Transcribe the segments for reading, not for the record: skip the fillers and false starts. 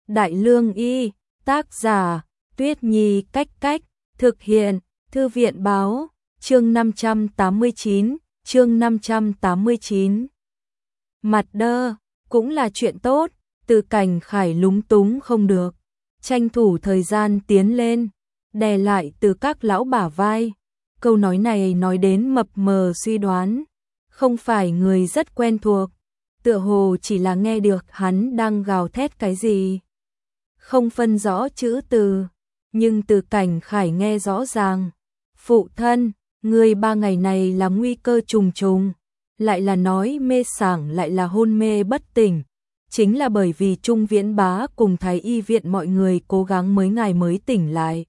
Đại Lương Y, tác giả, Tuyết Nhi Cách Cách, thực hiện, Thư viện Báo, chương 589. Mặt đơ, cũng là chuyện tốt, Từ Cảnh Khải lúng túng không được, tranh thủ thời gian tiến lên, đè lại Từ Các lão bả vai. Câu nói này nói đến mập mờ suy đoán, không phải người rất quen thuộc, tựa hồ chỉ là nghe được hắn đang gào thét cái gì. Không phân rõ chữ từ, nhưng Từ Cảnh Khải nghe rõ ràng. Phụ thân, người 3 ngày này là nguy cơ trùng trùng, lại là nói mê sảng lại là hôn mê bất tỉnh. Chính là bởi vì Trung Viễn Bá cùng Thái Y viện mọi người cố gắng mấy ngày mới tỉnh lại.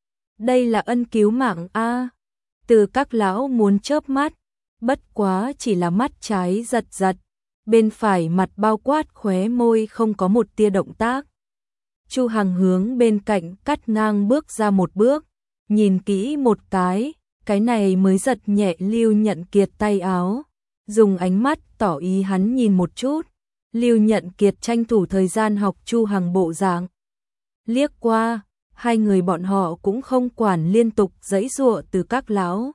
Đây là ân cứu mạng a. Từ Các lão muốn chớp mắt, bất quá chỉ là mắt trái giật giật, bên phải mặt bao quát khóe môi không có một tia động tác. Chu Hằng hướng bên cạnh cắt ngang bước ra một bước, nhìn kỹ một cái này mới giật nhẹ Lưu Nhận Kiệt tay áo, dùng ánh mắt tỏ ý hắn nhìn một chút. Lưu Nhận Kiệt tranh thủ thời gian học Chu Hằng bộ dạng. Liếc qua, hai người bọn họ cũng không quản liên tục giãy giụa Từ Các lão.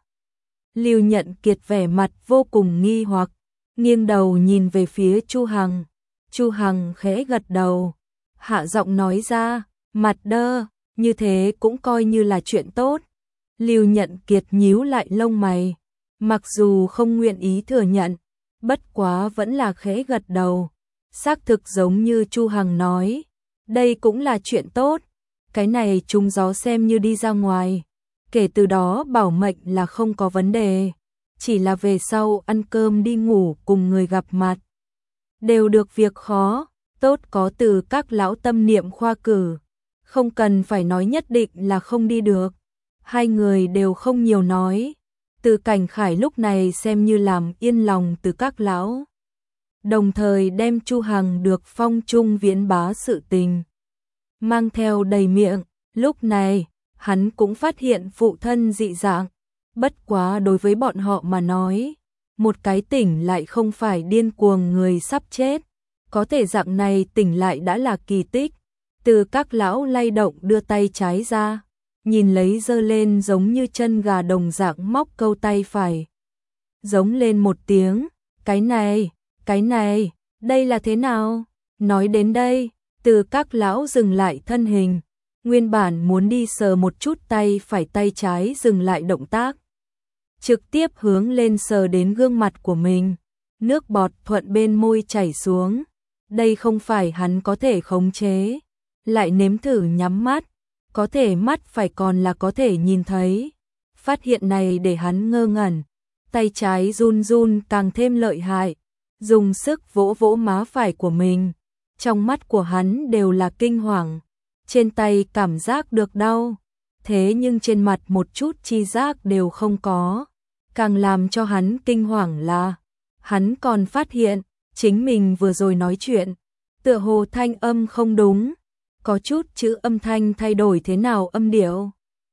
Lưu Nhận Kiệt vẻ mặt vô cùng nghi hoặc, nghiêng đầu nhìn về phía Chu Hằng. Chu Hằng khẽ gật đầu, hạ giọng nói ra, mặt đơ, như thế cũng coi như là chuyện tốt. Lưu Nhận Kiệt nhíu lại lông mày, mặc dù không nguyện ý thừa nhận, bất quá vẫn là khẽ gật đầu. Xác thực giống như Chu Hằng nói, đây cũng là chuyện tốt, cái này trúng gió xem như đi ra ngoài, kể từ đó bảo mệnh là không có vấn đề, chỉ là về sau ăn cơm đi ngủ cùng người gặp mặt, đều được việc khó, tốt có Từ Các lão tâm niệm khoa cử, không cần phải nói nhất định là không đi được. Hai người đều không nhiều nói, Từ Cảnh Khải lúc này xem như làm yên lòng Từ Các lão. Đồng thời đem Chu Hằng được phong Trung Viễn Bá sự tình mang theo đầy miệng. Lúc này hắn cũng phát hiện phụ thân dị dạng, bất quá đối với bọn họ mà nói, một cái tỉnh lại không phải điên cuồng người sắp chết, có thể dạng này tỉnh lại đã là kỳ tích. Từ Các lão lay động đưa tay trái ra, nhìn lấy giơ lên giống như chân gà đồng dạng móc câu tay phải, giống lên một tiếng, cái này, đây là thế nào? Nói đến đây, Từ Các lão dừng lại thân hình, nguyên bản muốn đi sờ một chút tay phải tay trái dừng lại động tác, trực tiếp hướng lên sờ đến gương mặt của mình, nước bọt thuận bên môi chảy xuống, đây không phải hắn có thể khống chế, lại nếm thử nhắm mắt, có thể mắt phải còn là có thể nhìn thấy, phát hiện này để hắn ngơ ngẩn, tay trái run run càng thêm lợi hại, dùng sức vỗ vỗ má phải của mình, trong mắt của hắn đều là kinh hoàng, trên tay cảm giác được đau, thế nhưng trên mặt một chút chi giác đều không có, càng làm cho hắn kinh hoàng là, hắn còn phát hiện, chính mình vừa rồi nói chuyện, tựa hồ thanh âm không đúng, có chút chữ âm thanh thay đổi thế nào âm điệu.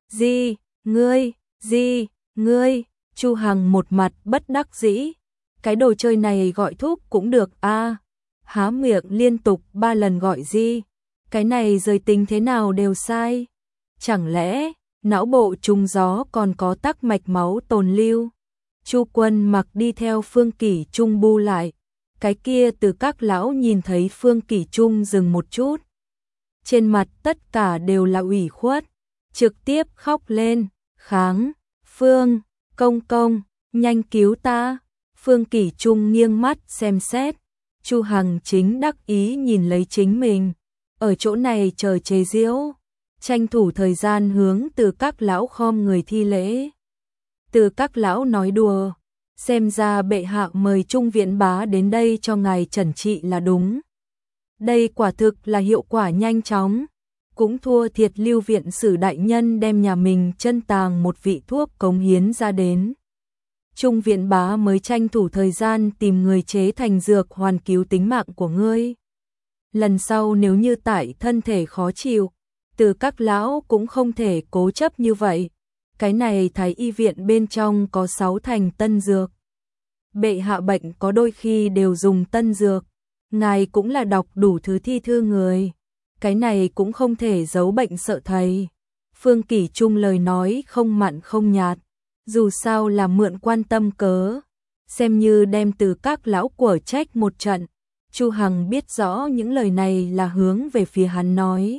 Ngươi, Chu Hằng một mặt bất đắc dĩ, cái đồ chơi này gọi thúc cũng được a. Há miệng liên tục 3 lần gọi cái này rời tính thế nào đều sai. Chẳng lẽ não bộ trùng gió còn có tắc mạch máu tồn lưu? Chu Quân Mặc đi theo Phương Kỷ Trung bu lại, cái kia Từ Các lão nhìn thấy Phương Kỷ Trung dừng một chút, trên mặt tất cả đều là ủy khuất, trực tiếp khóc lên, kháng, Phương, công, nhanh cứu ta. Phương Kỷ Trung nghiêng mắt xem xét, Chu Hằng chính đắc ý nhìn lấy chính mình, ở chỗ này chờ chế giễu, tranh thủ thời gian hướng Từ Các lão khom người thi lễ. Từ Các lão nói đùa, xem ra bệ hạ mời Trung Viễn Bá đến đây cho ngài trần trị là đúng. Đây quả thực là hiệu quả nhanh chóng, cũng thua thiệt Lưu viện sử đại nhân đem nhà mình chân tàng một vị thuốc cống hiến ra đến. Trung Viễn Bá mới tranh thủ thời gian tìm người chế thành dược hoàn cứu tính mạng của ngươi. Lần sau nếu như tại thân thể khó chịu, Từ Các lão cũng không thể cố chấp như vậy. Cái này Thái y viện bên trong có 6 thành tân dược. Bệ hạ bệnh có đôi khi đều dùng tân dược. Ngài cũng là đọc đủ thứ thi thư người. cái này cũng không thể giấu bệnh sợ thầy. Phương Kỷ Trung lời nói không mặn không nhạt, dù sao là mượn quan tâm cớ, xem như đem từ các lão của trách một trận. Chu Hằng biết rõ những lời này là hướng về phía hắn nói.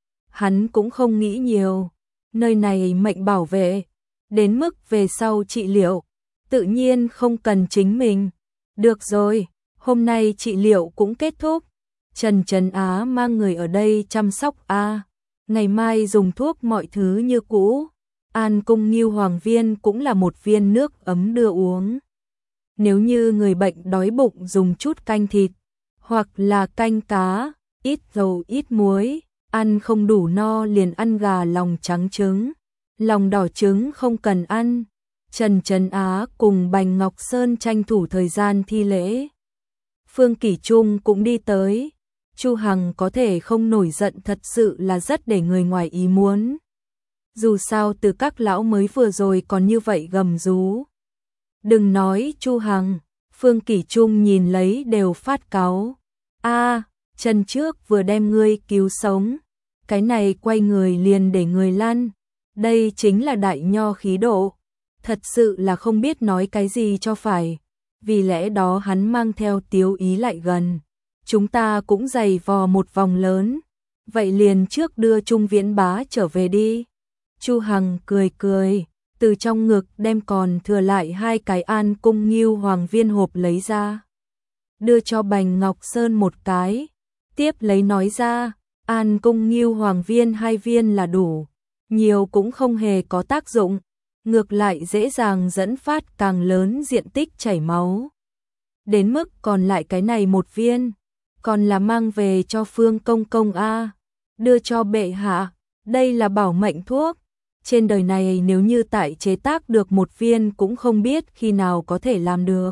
Hắn cũng không nghĩ nhiều, nơi này mệnh bảo vệ, đến mức về sau trị liệu, tự nhiên không cần chính mình. Được rồi, hôm nay trị liệu cũng kết thúc. Trần Trấn Á mang người ở đây chăm sóc a. Ngày mai dùng thuốc mọi thứ như cũ. An Cung Ngưu Hoàng Viên cũng là một viên nước ấm đưa uống. Nếu như người bệnh đói bụng dùng chút canh thịt, hoặc là canh cá, ít dầu ít muối, ăn không đủ no liền ăn gà lòng trắng trứng, lòng đỏ trứng không cần ăn. Trần Trấn Á cùng Bành Ngọc Sơn tranh thủ thời gian thi lễ. Phương Kỷ Trung cũng đi tới. Chu Hằng có thể không nổi giận thật sự là rất để người ngoài ý muốn. Dù sao từ các lão mới vừa rồi còn như vậy gầm rú. Đừng nói Chu Hằng, Phương Kỷ Trung nhìn lấy đều phát cáu. A, chân trước vừa đem ngươi cứu sống, cái này quay người liền để người lăn. Đây chính là đại nho khí độ. Thật sự là không biết nói cái gì cho phải. Vì lẽ đó hắn mang theo tiếu ý lại gần. Chúng ta cũng giày vò một vòng lớn, vậy liền trước đưa Trung Viễn Bá trở về đi. Chu Hằng cười cười, từ trong ngực đem còn thừa lại 2 cái An Cung Ngưu Hoàng Viên hộp lấy ra. Đưa cho Bành Ngọc Sơn một cái, tiếp lấy nói ra, An Cung Ngưu Hoàng Viên 2 viên là đủ, nhiều cũng không hề có tác dụng, ngược lại dễ dàng dẫn phát càng lớn diện tích chảy máu. Đến mức còn lại cái này 1 viên, còn là mang về cho Phương Công Công a, đưa cho bệ hạ, đây là bảo mệnh thuốc. Trên đời này nếu như tại chế tác được 1 viên cũng không biết khi nào có thể làm được.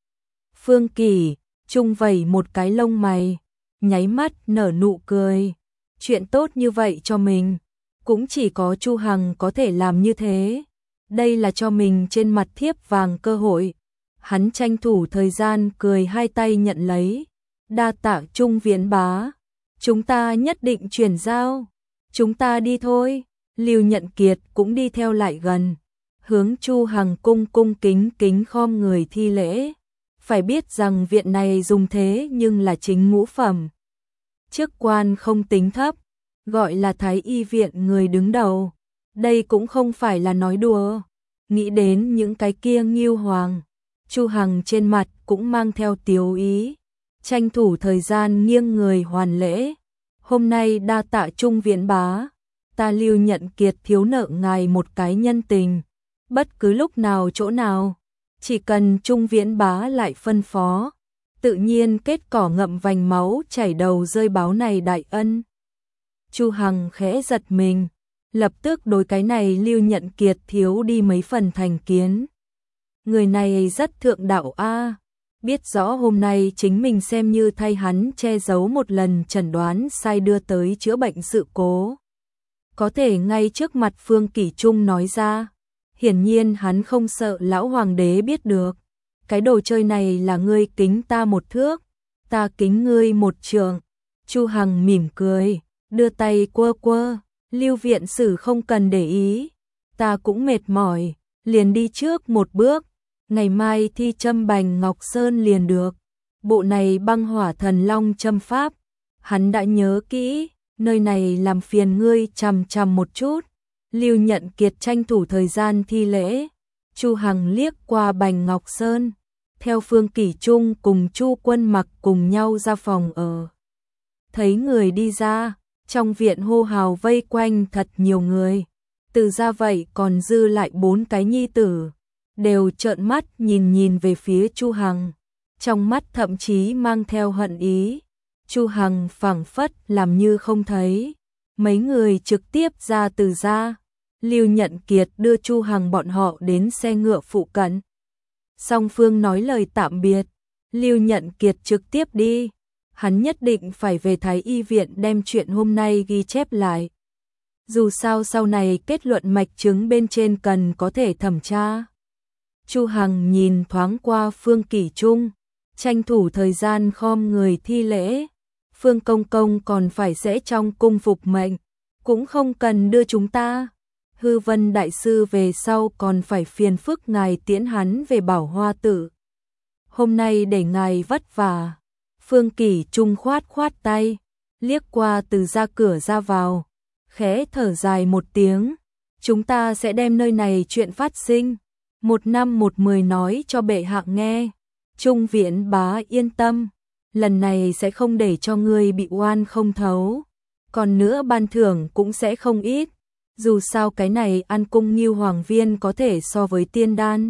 Phương Kỷ Trung vẩy một cái lông mày, nháy mắt nở nụ cười. Chuyện tốt như vậy cho mình, cũng chỉ có Chu Hằng có thể làm như thế. Đây là cho mình trên mặt thiếp vàng cơ hội. Hắn tranh thủ thời gian cười 2 tay nhận lấy. Đa tạ Trung Viễn Bá, chúng ta nhất định chuyển giao. Chúng ta đi thôi. Lưu Nhận Kiệt cũng đi theo lại gần, hướng Chu Hằng cung kính kính khom người thi lễ. Phải biết rằng viện này dùng thế nhưng là chính ngũ phẩm. Chức quan không tính thấp, gọi là Thái Y viện người đứng đầu. Đây cũng không phải là nói đùa. Nghĩ đến những cái kia Ngưu Hoàng, Chu Hằng trên mặt cũng mang theo tiếu ý, tranh thủ thời gian nghiêng người hoàn lễ. Hôm nay đa tạ Trung Viễn Bá, ta Lưu Nhận Kiệt thiếu nợ ngài một cái nhân tình, bất cứ lúc nào chỗ nào, chỉ cần Trung Viễn Bá lại phân phó, tự nhiên kết cỏ ngậm vành máu chảy đầu rơi báo này đại ân. Chu Hằng khẽ giật mình, lập tức đối cái này Lưu Nhận Kiệt thiếu đi mấy phần thành kiến. Người này rất thượng đạo a, biết rõ hôm nay chính mình xem như thay hắn che giấu một lần chẩn đoán sai đưa tới chữa bệnh sự cố. Có thể ngay trước mặt Phương Kỷ Trung nói ra, hiển nhiên hắn không sợ lão hoàng đế biết được. Cái đồ chơi này là ngươi kính ta 1 thước, ta kính ngươi 1 trượng. Chu Hằng mỉm cười, đưa tay quơ quơ, Lưu viện sử không cần để ý, ta cũng mệt mỏi, liền đi trước 1 bước, ngày mai thi châm Bành Ngọc Sơn liền được. Bộ này băng hỏa thần long châm pháp, hắn đã nhớ kỹ, nơi này làm phiền ngươi chằm một chút. Lưu Nhận Kiệt tranh thủ thời gian thi lễ. Chu Hằng liếc qua Bành Ngọc Sơn, theo Phương Kỷ Trung cùng Chu Quân Mặc cùng nhau ra phòng ở. Thấy người đi ra, trong viện hô hào vây quanh thật nhiều người. Từ ra vậy còn dư lại 4 cái nhi tử, đều trợn mắt nhìn về phía Chu Hằng, trong mắt thậm chí mang theo hận ý. Chu Hằng phảng phất làm như không thấy. Mấy người trực tiếp ra từ ra. Lưu Nhận Kiệt đưa Chu Hằng bọn họ đến xe ngựa phụ cận. Song phương nói lời tạm biệt, Lưu Nhận Kiệt trực tiếp đi. Hắn nhất định phải về Thái Y viện đem chuyện hôm nay ghi chép lại. Dù sao sau này kết luận mạch chứng bên trên cần có thể thẩm tra. Chu Hằng nhìn thoáng qua Phương Kỷ Trung, tranh thủ thời gian khom người thi lễ. Phương Công Công còn phải sẽ trong cung phục mệnh, cũng không cần đưa chúng ta. Hư Vân đại sư về sau còn phải phiền phức ngài tiễn hắn về Bảo Hoa Tự. Hôm nay để ngài vất vả. Phương Kỷ Trung khoát khoát tay, liếc qua từ ra cửa ra vào, khẽ thở dài một tiếng. Chúng ta sẽ đem nơi này chuyện phát sinh, 1 năm 1 10 nói cho bệ hạ nghe. Trung Viễn bá yên tâm, lần này sẽ không để cho ngươi bị oan không thấu. Còn nữa ban thưởng cũng sẽ không ít, dù sao cái này ăn cung Ngưu Hoàng viên có thể so với tiên đan.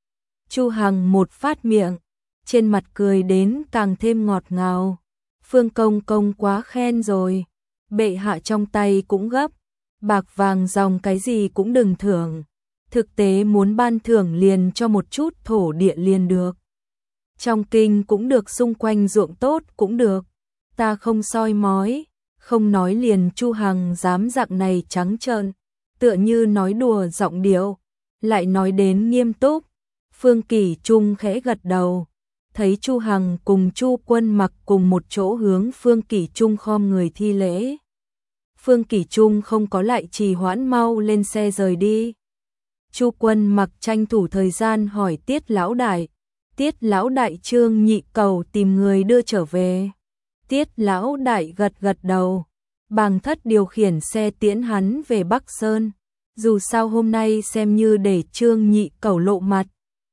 Chu Hằng một phát miệng, trên mặt cười đến càng thêm ngọt ngào. Phương Công Công quá khen rồi, bệ hạ trong tay cũng gấp, bạc vàng dòng cái gì cũng đừng thưởng, thực tế muốn ban thưởng liền cho một chút thổ địa liền được. Trong kinh cũng được, xung quanh ruộng tốt cũng được, ta không soi mói, không nói liền. Chu Hằng dám dạng này trắng trợn, tựa như nói đùa giọng điệu, lại nói đến nghiêm túc. Phương Kỷ Trung khẽ gật đầu, thấy Chu Hằng cùng Chu Quân Mặc cùng một chỗ hướng Phương Kỷ Trung khom người thi lễ. Phương Kỷ Trung không có lại trì hoãn, mau lên xe rời đi. Chu Quân Mặc tranh thủ thời gian hỏi Tiết lão đại. Tiết lão đại Trương Nhị cầu tìm người đưa trở về. Tiết lão đại gật gật đầu, Bàng Thất điều khiển xe tiễn hắn về Bắc Sơn. Dù sao hôm nay xem như để Trương Nhị cầu lộ mặt,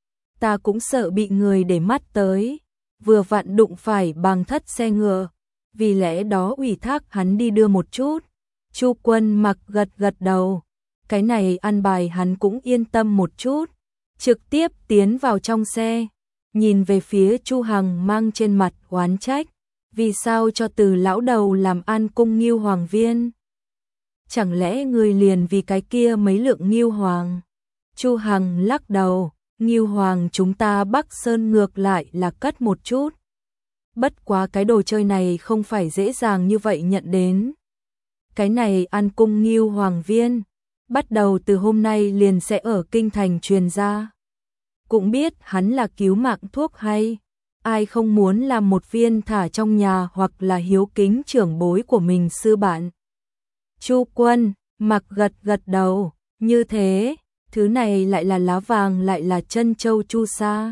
ta cũng sợ bị người để mắt tới, vừa vặn đụng phải Bàng Thất xe ngựa, vì lẽ đó ủy thác hắn đi đưa một chút. Chu Quân Mặc gật gật đầu, cái này ăn bài hắn cũng yên tâm một chút, trực tiếp tiến vào trong xe, nhìn về phía Chu Hằng mang trên mặt oán trách, vì sao cho Từ lão đầu làm an cung Ngưu Hoàng viên? Chẳng lẽ người liền vì cái kia mấy lượng Ngưu Hoàng? Chu Hằng lắc đầu, Ngưu Hoàng chúng ta Bắc Sơn ngược lại là cất một chút. Bất quá cái đồ chơi này không phải dễ dàng như vậy nhận đến. Cái này an cung Ngưu Hoàng viên, bắt đầu từ hôm nay liền sẽ ở kinh thành truyền ra. Cũng biết hắn là cứu mạng thuốc hay, ai không muốn làm một viên thả trong nhà hoặc là hiếu kính trưởng bối của mình sư bạn. Chu Quân Mặc gật gật đầu, như thế, thứ này lại là lá vàng lại là chân châu chu sa.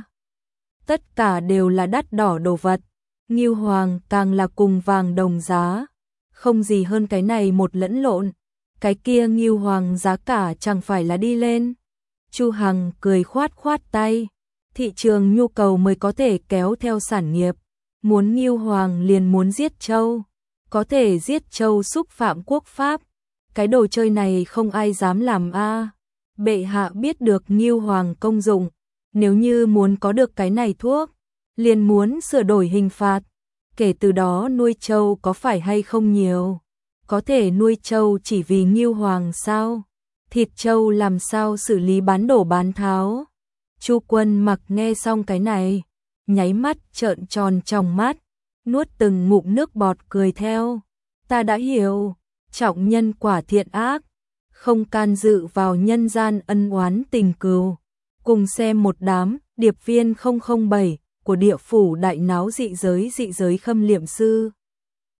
Tất cả đều là đắt đỏ đồ vật, Ngưu Hoàng càng là cùng vàng đồng giá, không gì hơn cái này một lẫn lộn, cái kia Ngưu Hoàng giá cả chẳng phải là đi lên. Chu Hằng cười khoát khoát tay, thị trường nhu cầu mới có thể kéo theo sản nghiệp, muốn Ngưu Hoàng liền muốn giết trâu, có thể giết trâu xúc phạm quốc pháp, cái đồ chơi này không ai dám làm a. Bệ hạ biết được Ngưu Hoàng công dụng, nếu như muốn có được cái này thuốc, liền muốn sửa đổi hình phạt, kể từ đó nuôi trâu có phải hay không nhiều, có thể nuôi trâu chỉ vì Ngưu Hoàng sao? Thịt trâu làm sao xử lý bán đổ bán tháo? Chu Quân Mặc nghe xong cái này, nháy mắt trợn tròn trong mắt, nuốt từng ngụm nước bọt cười theo. Ta đã hiểu, trọng nhân quả thiện ác, không can dự vào nhân gian ân oán tình cừu. Cùng xem một đám điệp viên 007 của địa phủ đại náo dị giới khâm liệm sư.